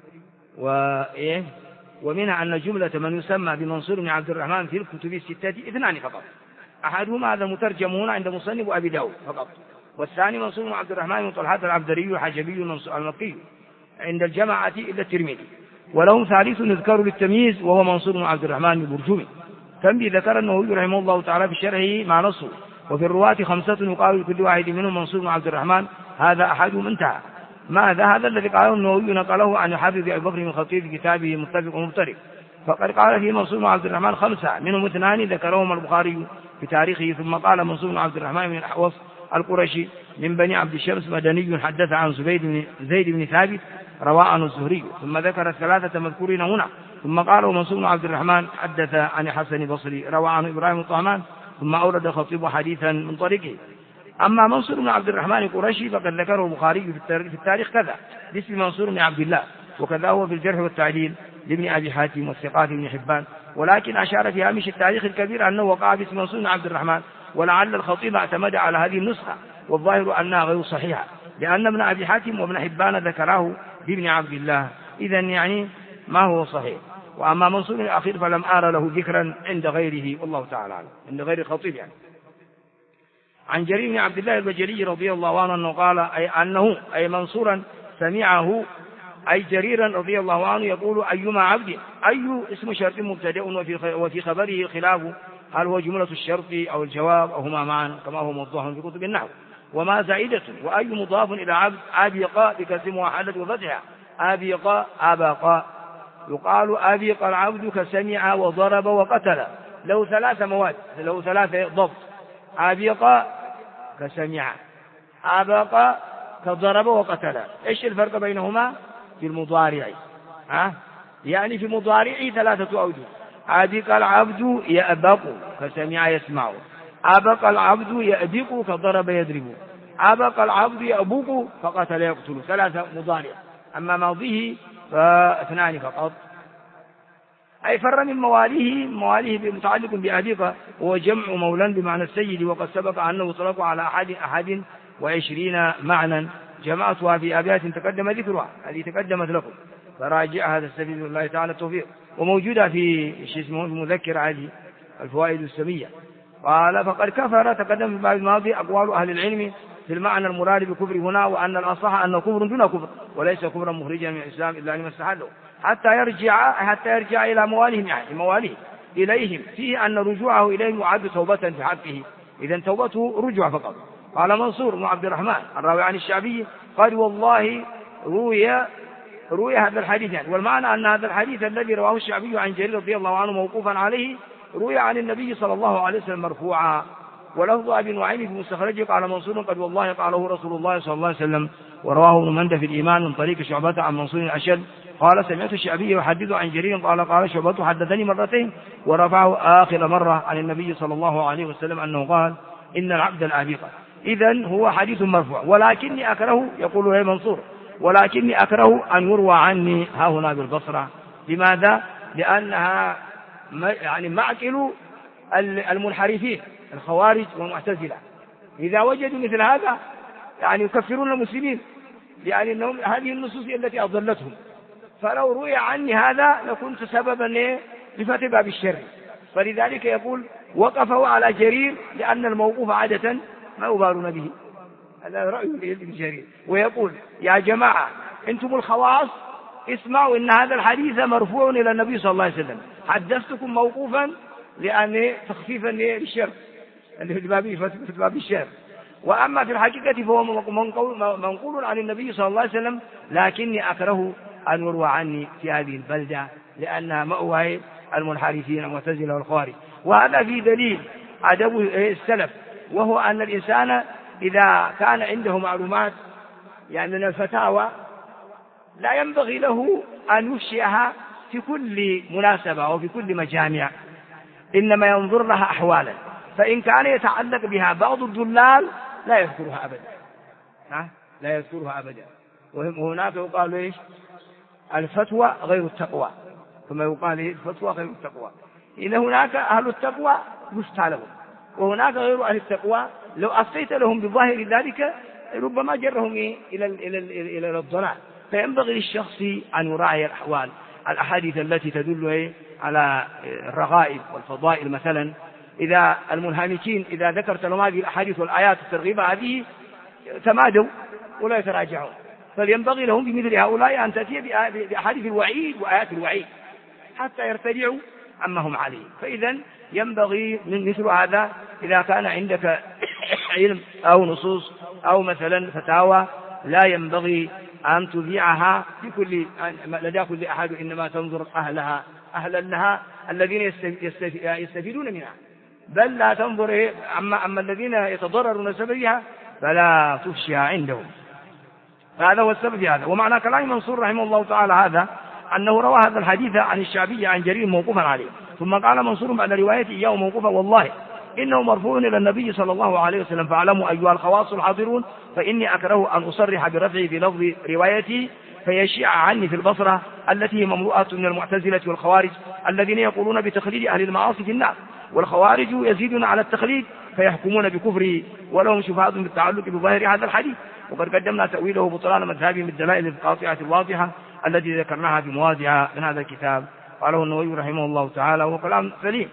ومنها أن جملة من يسمى بمنصور بن عبد الرحمن في الكتب الستة اثنان فقط، أحدهما هذا مترجم هنا عند مصنف أبي داود فقط، والثاني منصور بن عبد الرحمن بن طلحة العبدري الحجبي المكي عند الجماعة إلا الترمذي، ولهم ثالث يذكر للتمييز وهو منصور بن عبد الرحمن البرجومي. تنبي ذكر النووي رحمه الله تعالى في شرحه مع نصه: وفي الرواة 5 يقال لكل واحد منهم منصور بن عبد الرحمن، هذا أحدهم انتهى. هذا الذي قاله النووي نقله عن حافظ أبي بكر بن الخطيب في كتابه متفق ومفترق، فقد قال فيه منصور بن عبد الرحمن 5 منهم 2 ذكرهما البخاري في تاريخه، ثم قال منصور بن عبد الرحمن بن الأحوص القرشي من بني عبد الشمس مدني حدث عن زيد بن ثابت روى عنه الزهري، ثم ذكر الثلاثة مذكورين هنا، ثم قال منصور بن عبد الرحمن حدث عن حسن البصري روى عنه إبراهيم الطهمان، ثم أورد الخطيب حديثا من طريقه. أما منصور بن عبد الرحمن القرشي فقد ذكره البخاري في التاريخ كذا باسم منصور بن عبد الله، وكذا هو في الجرح والتعديل لابن أبي حاتم والثقات بن حبان، ولكن أشار في هامش التاريخ الكبير أنه وقع باسم منصور بن عبد الرحمن، ولعل الخطيب اعتمد على هذه النسخة، والظاهر أنها غير صحيحة لأن ابن أبي حاتم وابن حبان ذكراه بابن عبد الله، إذن يعني ما هو صحيح. وأما منصور الأخير فلم أرى له ذكرا عند غيره، والله تعالى أعلم، عند غير الخطيب يعني. عن جرير بن عبد الله البجلي رضي الله عنه أنه قال أي منصورا سمعه أي جريرا رضي الله عنه يقول أيما عبد، أي اسم شرط مبتدأ وفي خبره خلاف، هل هو جملة الشرط أو الجواب أو هما معا كما هو موضوح في كتب النحو. وما زائدة وأي مضاف إلى عبد أبيق بكسم وحدة وفتحة، أبيق أباق، يقال أبيق العبد كسمع وضرب وقتل، له ثلاث مواد، له ثلاث ضبط، أبيق كسمع، أباق كضرب وقتل. إيش الفرق بينهما؟ في المضارع، يعني في مضارعه ثلاثة أوجه، أبيق العبد يأبق كسمع يسمع، أبق العبد يأبق كضرب يضرب، أبق العبد يأبق فقتل يقتل، ثلاثة مضارع. أما ماضيه فاثنان فقط، أي فر من مواليه متعلق بأبيق، هو جمع مولى بمعنى السيد، وقد سبق أنه يطلق على أحد 21 معنى جمعتها في أبيات تقدم ذكرها، هذه تقدمت لكم فراجع هذا السبيل الله تعالى التوفيق، وموجودة في مذكر عادي الفوائد السمية. قال فقد كفر تقدم في الباب الماضي أقوال أهل العلم في المعنى المراد بكفر هنا، وأن الأصح أنه كفر دون كفر وليس كفرا مخرجا من الإسلام إلا لما استحله، حتى يرجع إلى موالهم، يعني مواليه إليهم، فيه أن رجوعه إليهم يعد توبة في حقه، إذن توبته رجوع فقط. قال منصور بن عبد الرحمن الراوي عن الشعبي قال والله روي هذا الحديث، يعني والمعنى أن هذا الحديث الذي رواه الشعبي عن جرير رضي الله عنه موقوفا عليه روي عن النبي صلى الله عليه وسلم مرفوعا. ولفظ أبي نعيم في مستخرجه قال منصور قد والله قاله رسول الله صلى الله عليه وسلم، ورواه ابن مندة في الإيمان من طريق شعبة عن منصور الأشد قال سمعت الشعبي يحدث عن جرير قال شعبة حدثني مرتين، ورفعه آخر مرة عن النبي صلى الله عليه وسلم أنه قال إن العبد الأبيق. إذن هو حديث مرفوع، ولكني أكره، يقول هي منصور، ولكني أكره أن يروى عني ها هنا بالبصرة. لماذا؟ لأنها يعني معقل المنحرفين الخوارج والمعتزلة، إذا وجدوا مثل هذا يعني يكفرون المسلمين، يعني أنهم هذه النصوص التي أضلتهم، فلو روي عني هذا لكنت سببا لفتح باب الشر. فلذلك يقول وقفوا على جرير لأن الموقوف عادة ما يبارون به، هذا رأي ابن جرير، ويقول يا جماعة أنتم الخواص اسمعوا إن هذا الحديث مرفوع إلى النبي صلى الله عليه وسلم، حدثتكم موقوفا لأن تخفيفا للشر في باب الشر، وأما في الحقيقة فهو منقول عن النبي صلى الله عليه وسلم، لكني أكره أن يروى عني في هذه البلدة لأنها مأوى المنحرفين المعتزلة والخوارج. وهذا في دليل أدب السلف، وهو أن الإنسان إذا كان عنده معلومات يعني من الفتاوى لا ينبغي له أن يفشيها في كل مناسبة أو في كل مجامع، إنما ينظر لها أحوالا، فإن كان يتعلق بها بعض الضلال لا يذكرها أبدا، لا يذكرها أبدا. وهناك يقال إيش؟ الفتوى غير التقوى، ثم يقال الفتوى غير التقوى، إن هناك أهل التقوى يفتى لهم، وهناك غير أهل التقوى لو أفتيت لهم بظاهر ذلك ربما جرهم إلى الضلال. فينبغي للشخص أن يراعي الأحوال، الأحاديث التي تدل على الرغائب والفضائل مثلا، إذا المنهمكين إذا ذكرت لهم هذه الأحاديث والآيات الترغيبة هذه تمادوا ولا يتراجعون، فلينبغي لهم بمثل هؤلاء أن تأتي بأحاديث الوعيد وآيات الوعيد حتى يرتدعوا عما هم عليه. فإذا ينبغي من مثل هذا إذا كان عندك علم أو نصوص أو مثلا فتاوى لا ينبغي أن تذيعها لدى كل أحد، إنما تنظر أهلا لها الذين يستفيدون منها، بل لا تنظر أما الذين يتضررون بسببها فلا تفشها عندهم. فهذا هو السبب في هذا. ومعنى كلام منصور رحمه الله تعالى هذا أنه روى هذا الحديث عن الشعبي عن جرير موقوفا عليه، ثم قال منصور بعد روايته إياه موقوفا والله إنه مرفوع إلى النبي صلى الله عليه وسلم، فاعلموا أيها الخواص الحاضرون فإني أكره أن أصرح برفعه في لفظ روايتي فيشيع عني في البصرة التي هي مملوءة من المعتزلة والخوارج الذين يقولون بتخليد أهل المعاصي في النار، والخوارج يزيدون على التخليد فيحكمون بكفره ولهم شبهات بالتعلق بظاهر هذا الحديث. وقد قدمنا تأويله بطلان مذهبهم بالدلائل القاطعة الواضحة التي ذكرناها في مواضع من هذا الكتاب. قاله النووي رحمه الله تعالى وهو كلام سليم.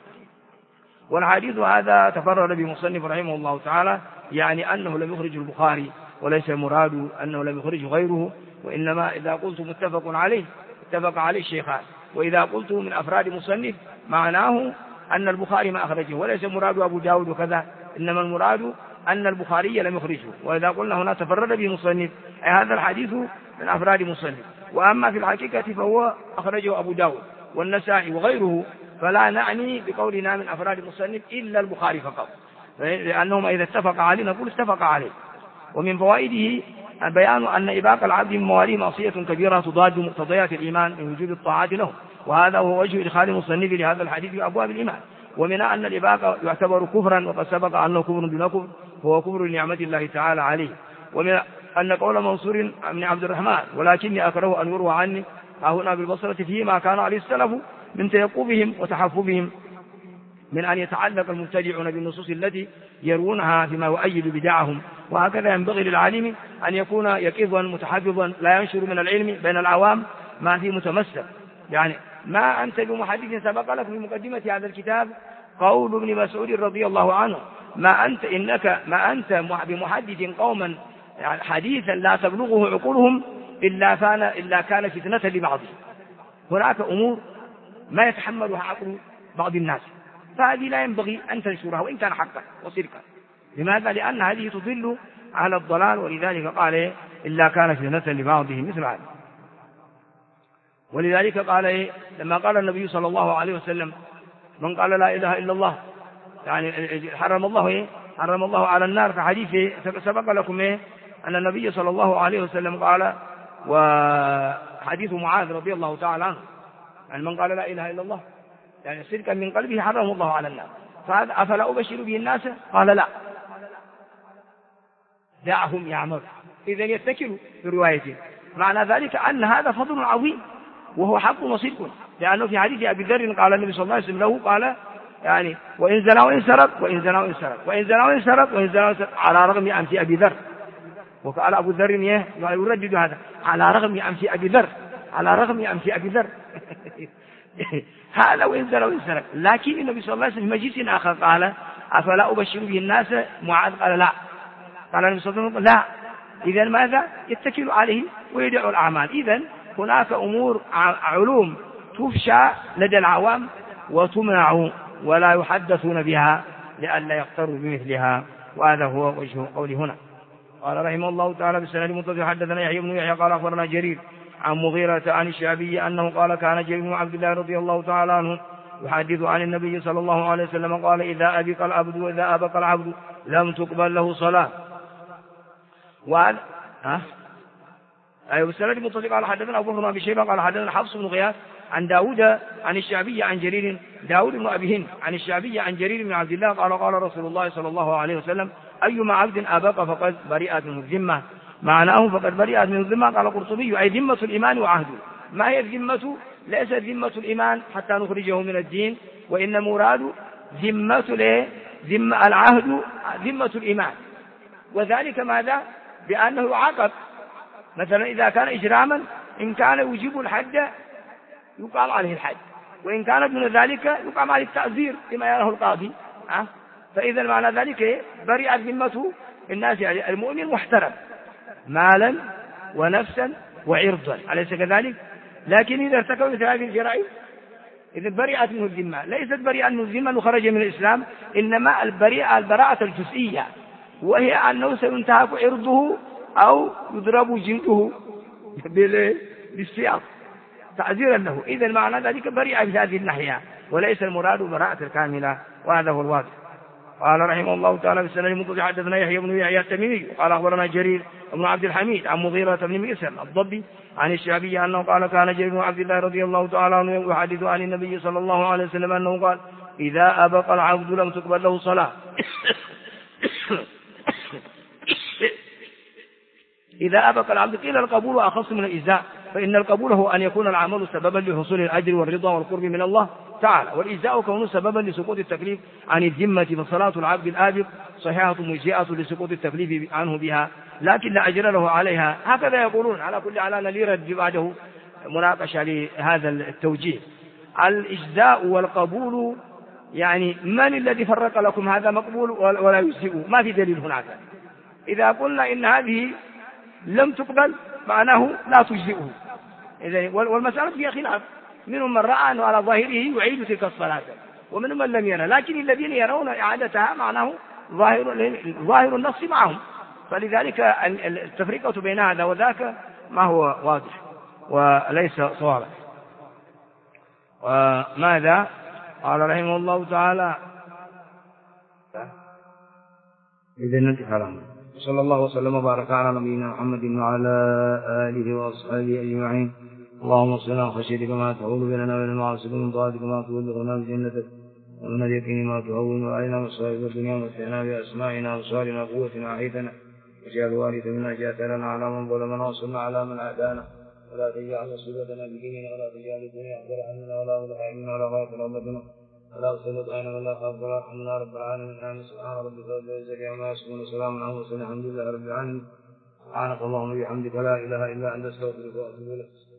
والحديث هذا تفرد بمصنف رحمه الله تعالى، يعني أنه لم يخرج البخاري، وليس مراد أنه لم يخرج غيره، وإنما إذا قلت متفق عليه اتفق عليه الشيخان، وإذا قلت من أفراد مصنف معناه أن البخاري ما أخرجه، وليس مراد أبو داود وكذا، إنما المراد أن البخاري لم يخرجه. وإذا قلنا هنا تفرد به مصنف أي هذا الحديث من أفراد مصنف، وأما في الحقيقة فهو أخرجه أبو داود والنسائي وغيره، فلا نعني بقولنا من أفراد مصنف إلا البخاري فقط، لأنهم إذا اتفق عليه نقول اتفق عليه. ومن فوائده بيان أن إباق العبد من مواليه معصية كبيرة تضاد مقتضيات الإيمان من وجوب الطاعات له، وهذا هو وجه إدخال المصنف لهذا الحديث في أبواب الإيمان. ومن أن الإباق يعتبر كفرا، وقد سبق أنه كفر دون كفر، هو كفر لنعمة الله تعالى عليه. ومن أن قول منصور بن عبد الرحمن ولكني أكره أن يروى عني هنا بالبصرة فيه ما كان عليه السلف من تيقظهم وتحفظهم من أن يتعلق المبتدعون بالنصوص التي يروونها فيما يؤيد بدعهم. وهكذا ينبغي للعالم أن يكون يقظا متحفظا لا ينشر من العلم بين العوام ما فيه متمسك. يعني ما أنت بمحدث، سبق لك في مقدمة هذا الكتاب قول ابن مسعود رضي الله عنه ما أنت بمحدث قوما يعني حديثا لا تبلغه عقولهم إلا كان فتنة لبعضهم. هناك أمور ما يتحملها عقل بعض الناس، فهذه لا ينبغي أن تنشرها وإن كان حقا وصدقا. لماذا؟ لأن هذه تضل على الضلال، ولذلك قال إلا كان فتنة لبعضهم مثل هذا. ولذلك قال لما قال النبي صلى الله عليه وسلم من قال لا إله إلا الله يعني حرم الله على النار، في حديث سبق لكم أن النبي صلى الله عليه وسلم قال، وحديث معاذ رضي الله تعالى عنه يعني من قال لا إله إلا الله يعني صدقا من قلبه حرم الله على النار، فهذا أفلا أبشر به الناس؟ قال لا، دعهم يعمل. إذن يتكلوا في روايته. معنى ذلك أن هذا فضل عظيم وهو حق وصدق، لأنه في حديث أبي ذر قال النبي صلى الله عليه وسلم له قال يعني وإن زنا وإن سرق وإن زنا وإن سرق وإن زنا وإن سرق وإن زنا وإن سرق على رغم أنف أبي ذر. وقال أبو ذر يردد هذا على رغم أنف أبي ذر، على رغم أنف أبي ذر هذا وإن زنا وإن سرق. لكن النبي صلى الله عليه وسلم في مجلس آخر قال أفلا أبشر به الناس؟ معاذ قال لا، قال النبي صلى الله عليه وسلم لا. إذن ماذا؟ يتكل عليه ويدعو الأعمال. إذن هناك أمور علوم تفشى لدى العوام وتمنع ولا يحدثون بها لئلا يقتروا بمثلها، وهذا هو وجه قولي هنا. قال رحمه الله تعالى بالسند المتصل حدثنا يحيى بن يحيى قال أخبرنا جرير عن مغيرة عن الشعبي أنه قال كان جرير بن عبد الله رضي الله تعالى عنه يحدث عن النبي صلى الله عليه وسلم قال إذا أبق العبد وإذا أبق العبد لم تقبل له صلاة. وهذا أيوة بالسند المتصل قال حدثنا أبو بكر بن أبي شيبة قال حدثنا حفص بن غياث عن داود عن الشعبي عن جرير، داود بن أبي هند عن الشعبي عن جرير بن عبد الله قال قال رسول الله صلى الله عليه وسلم أيما عبد أبق فقد برئت منه الذمة. معناه فقد برئت منه الذمة. قال القرطبي أي ذمة الإيمان وعهده. ما هي الذمة؟ ليست ذمة الإيمان حتى نخرجه من الدين، وإن مراد ذمة العهد ذمة الإيمان. وذلك ماذا؟ بأنه يعاقب. مثلا إذا كان إجراما إن كان يجيب الحد يقام عليه الحد، وإن كان دون ذلك يقام عليه التعزير كما يراه القاضي. فإذا معنى ذلك برئت ذمته الناس، يعني المؤمن محترم مالا ونفسا وعرضا، أليس كذلك؟ لكن إذا ارتكب مثل هذه الجرائم إذا برئت منه الذمة. ليست برئة منه الذمة أنه خرج من الإسلام، إنما البراءة الجزئية، وهي أنه سينتهك عرضه أو يضرب جلده بالسياط تعزيرا له. إذا معنى ذلك برئة بهذه الناحية. وليس المراد براءة الكاملة، وهذا هو الواضح. قال رحمه الله تعالى في السنة المنقذ حدثنا يحيى بن يحيى التميمي قال أخبرنا جرير بن عبد الحميد عن مغيرة بن ميسر الضبي عن الشعبي أنه قال كان جرير بن عبد الله رضي الله تعالى عنه يحدث عن النبي صلى الله عليه وسلم أنه قال إذا أبق العبد لم تقبل له صلاة إذا أبق العبد قيل القبول أخص من الإجزاء، فإن القبول هو أن يكون العمل سببا لحصول الأجر والرضا والقرب من الله تعالى، والإجزاء كونه سببا لسقوط التكليف عن الذمة، فصلاة العبد الآبق صحيحة مجزئة لسقوط التكليف عنه بها لكن لا أجر له عليها. هكذا يقولون. على كل على ليرد بعده مناقشة لهذا التوجيه. الإجزاء والقبول يعني من الذي فرق لكم هذا مقبول ولا يجزئ؟ ما في دليل هناك. إذا قلنا إن هذه لم تقبل معناه لا تجزئه. والمسألة فيها خلاف، منهم من رأى أنه على ظاهره يعيد تلك الصلاة ومنهم من لم يرى، لكن الذين يرون إعادتها معناه ظاهر النص معهم، فلذلك التفرقة بين هذا وذاك ما هو واضح وليس صوابا. وماذا قال رحمه الله تعالى؟ إذن انتهى. صلى الله وسلم وبارك على نبينا محمد وعلى آله وأصحابه أجمعين. اللهم صل على خشيتك ما تحول بيننا وبين المعاصي ومن طاعتك ما تبلغنا بجنتك ومن اليقين ما تهون علينا مصائب الدنيا ومتعنا بأسماعنا وأبصارنا وقوتنا أحيتنا واجعل الوارث منا جاءتنا على من ظلمنا وانصرنا على من عادانا ولا تجعل مصيبتنا بديننا ولا تجعل الدنيا أكبر همنا ولا مبلغ علمنا ولا غاية رغبتنا ولا تسلط علينا ولا خاف ولا رحمنا رب العالمين. آمين. سبحان ربك رب العزة عما يصفون وسلام على المرسلين الحمد لله رب العالمين. سبحانك اللهم وبحمدك لا إله إلا أنت أستغفرك وأتوب إليك.